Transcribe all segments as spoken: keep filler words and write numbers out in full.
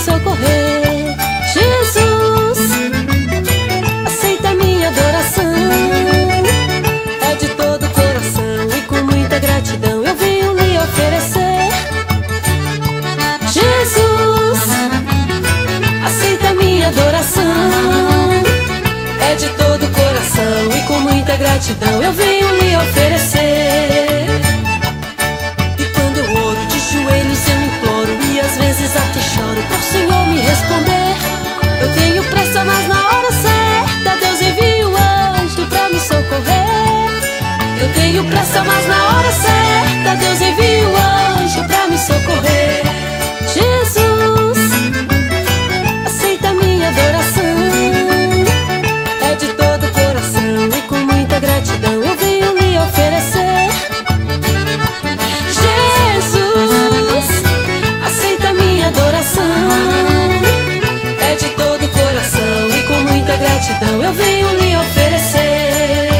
socorrer. Jesus, aceita minha adoração. É de todo o coração e com muita gratidão eu venho lhe oferecer. Jesus, aceita minha adoração. É de todo o coração e com muita gratidão eu venho lhe oferecer. E quando eu oro de joelhos eu imploro, e às vezes até choro pro Senhor me responder. Eu tenho pressa, mas na hora certa Deus envia o anjo pra me socorrer. Eu tenho pressa, mas na hora certa Deus envia o anjo pra me socorrer. Jesus, aceita minha adoração. É de todo o coração e com muita gratidão eu venho lhe oferecer. Jesus, aceita minha adoração. É de todo o coração e com muita gratidão eu venho lhe oferecer.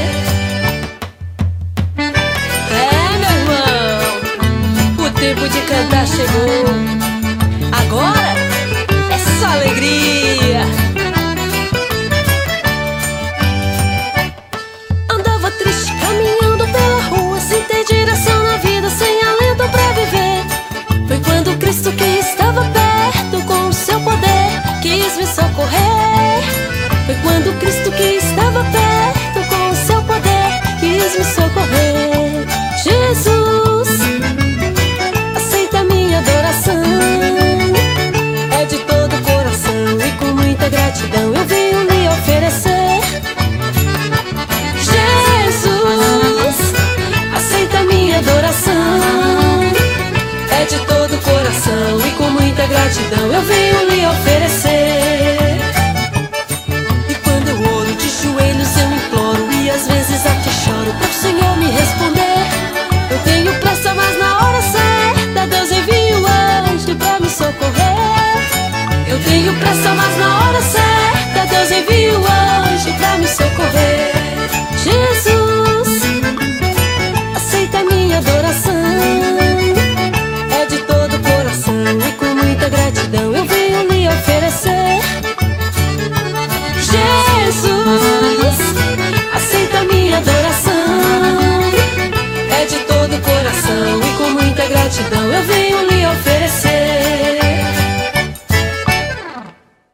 É, meu irmão, o tempo de cantar chegou. Agora é só alegria. Andava triste caminhando pela rua, sem ter direção na vida, sem alento pra viver. Foi quando Cristo, que estava perto com o seu poder, quis me socorrer. Foi quando Cristo, que estava perto com o seu poder, quis me socorrer. Jesus, aceita minha adoração. É de todo o coração e com muita gratidão eu venho lhe oferecer. Jesus, aceita minha adoração. É de todo o coração e com muita gratidão eu venho lhe oferecer. E quando eu oro de joelhos eu imploro, e às vezes até choro pro Senhor me responder. Eu tenho pressa, mas na hora certa Deus envia o anjo pra me socorrer. Eu tenho pressa, mas na hora certa Deus envia o anjo pra me socorrer. Jesus, aceita minha adoração. É de todo o coração e com muita gratidão eu venho lhe oferecer. Jesus, aceita minha adoração. É de todo o coração e com muita gratidão eu venho